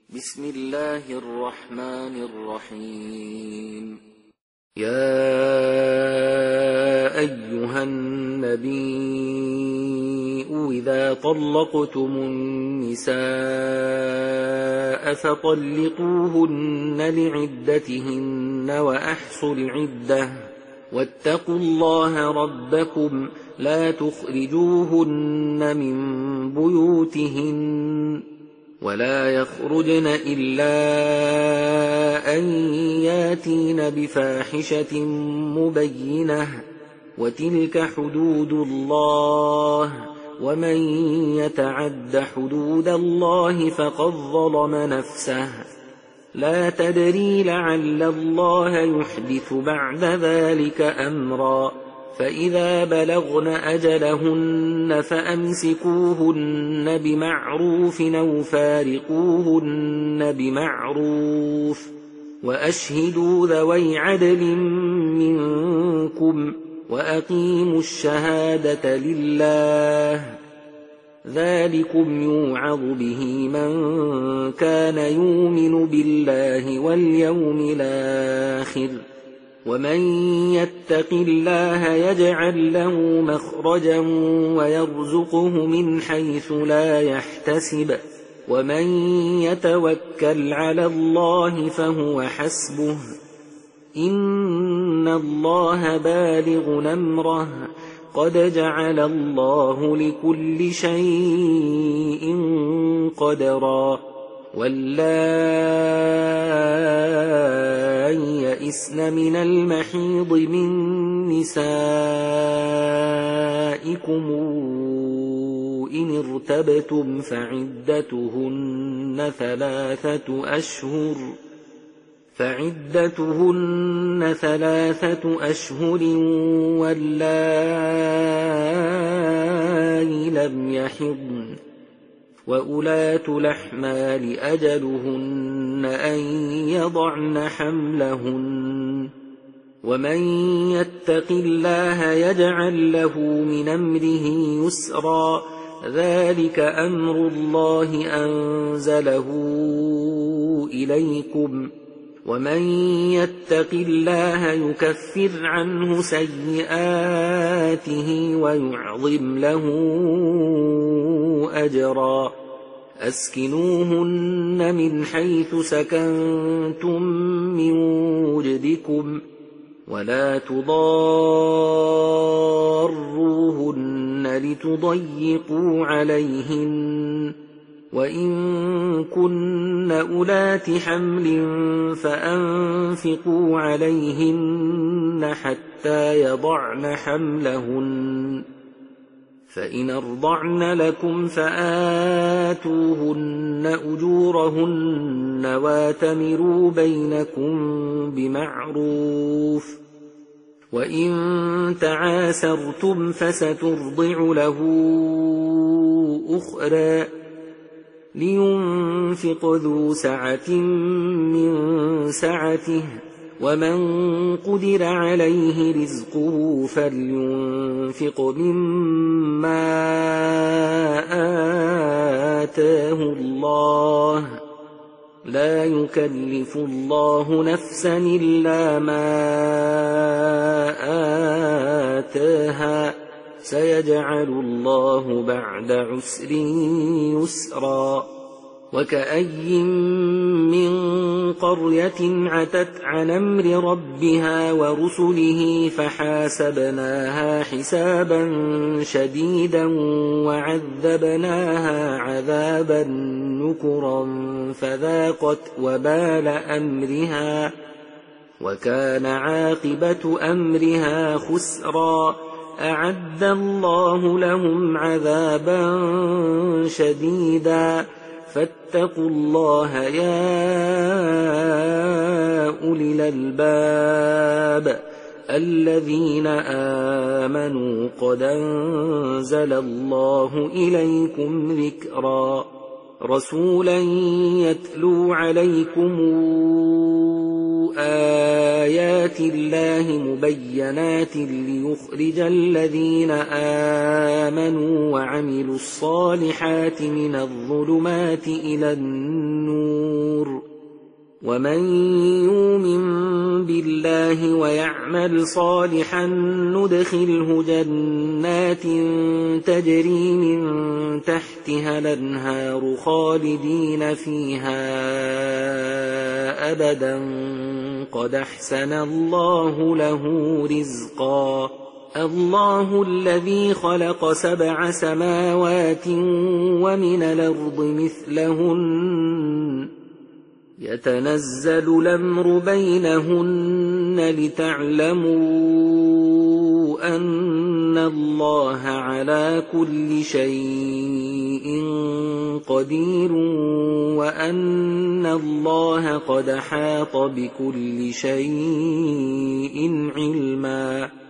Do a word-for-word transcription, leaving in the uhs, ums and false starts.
بسم الله الرحمن الرحيم. يا أيها النبي إذا طلقتم النساء فطلقوهن لعدتهن وأحصوا العدة واتقوا الله ربكم لا تخرجوهن من بيوتهن ولا يخرجن إلا أن ياتين بفاحشة مبينة وتلك حدود الله ومن يتعد حدود الله فقد ظلم نفسه لا تدري لعل الله يحدث بعد ذلك أمرا فإذا بلغن أجلهن فأمسكوهن بمعروف أو فارقوهن بمعروف وأشهدوا ذوي عدل منكم وأقيموا الشهادة لله ذلكم يوعظ به من كان يؤمن بالله واليوم الآخر ومن يتق الله يجعل له مخرجا ويرزقه من حيث لا يحتسب ومن يتوكل على الله فهو حسبه إن الله بالغ أمره قد جعل الله لكل شيء قدرا واللائي يئسن من المحيض من نسائكم إن ارتبتم فعدتهن ثلاثة أشهر فعدتهن ثلاثة أشهر واللائي لم يحضن وأولات الأحمال أجلهن أن يضعن حملهن ومن يتق الله يجعل له من أمره يسرا ذلك أمر الله أنزله إليكم ومن يتق الله يكفر عنه سيئاته ويعظم له أجرا أسكنوهن من حيث سكنتم من وجدكم ولا تضاروهن لتضيقوا عليهن وإن كن أولات حمل فأنفقوا عليهن حتى يضعن حملهن فإن أرضعن لكم فآتوهن أجورهن واتمروا بينكم بمعروف وإن تعاسرتم فسترضع له أخرى لينفق ذو سعة من سعته ومن قدر عليه رزقه فلينفق مما آتاه الله لا يكلف الله نفسا إلا ما آتاها سيجعل الله بعد عسر يسرا وكأي من قرية عتت عن أمر ربها ورسله فحاسبناها حسابا شديدا وعذبناها عذابا نكرا فذاقت وبال أمرها وكان عاقبة أمرها خسرا أعد الله لهم عذابا شديدا فاتقوا الله يا أولي الألباب الذين آمنوا قد أنزل الله إليكم ذكرا رسولا يتلو عليكم آيات الله مبينات ليخرج الذين آمنوا وعملوا الصالحات من الظلمات إلى النور ومن يؤمن بالله ويعمل صالحا ندخله جنات تجري من تحتها الأنهار خالدين فيها أبدا قد أحسن الله له رزقا الله الذي خلق سبع سماوات ومن الأرض مثلهن يتنزل الأمر بينهن لتعلموا أن الله على كل شيء قدير وأن الله قد أحاط بكل شيء علما.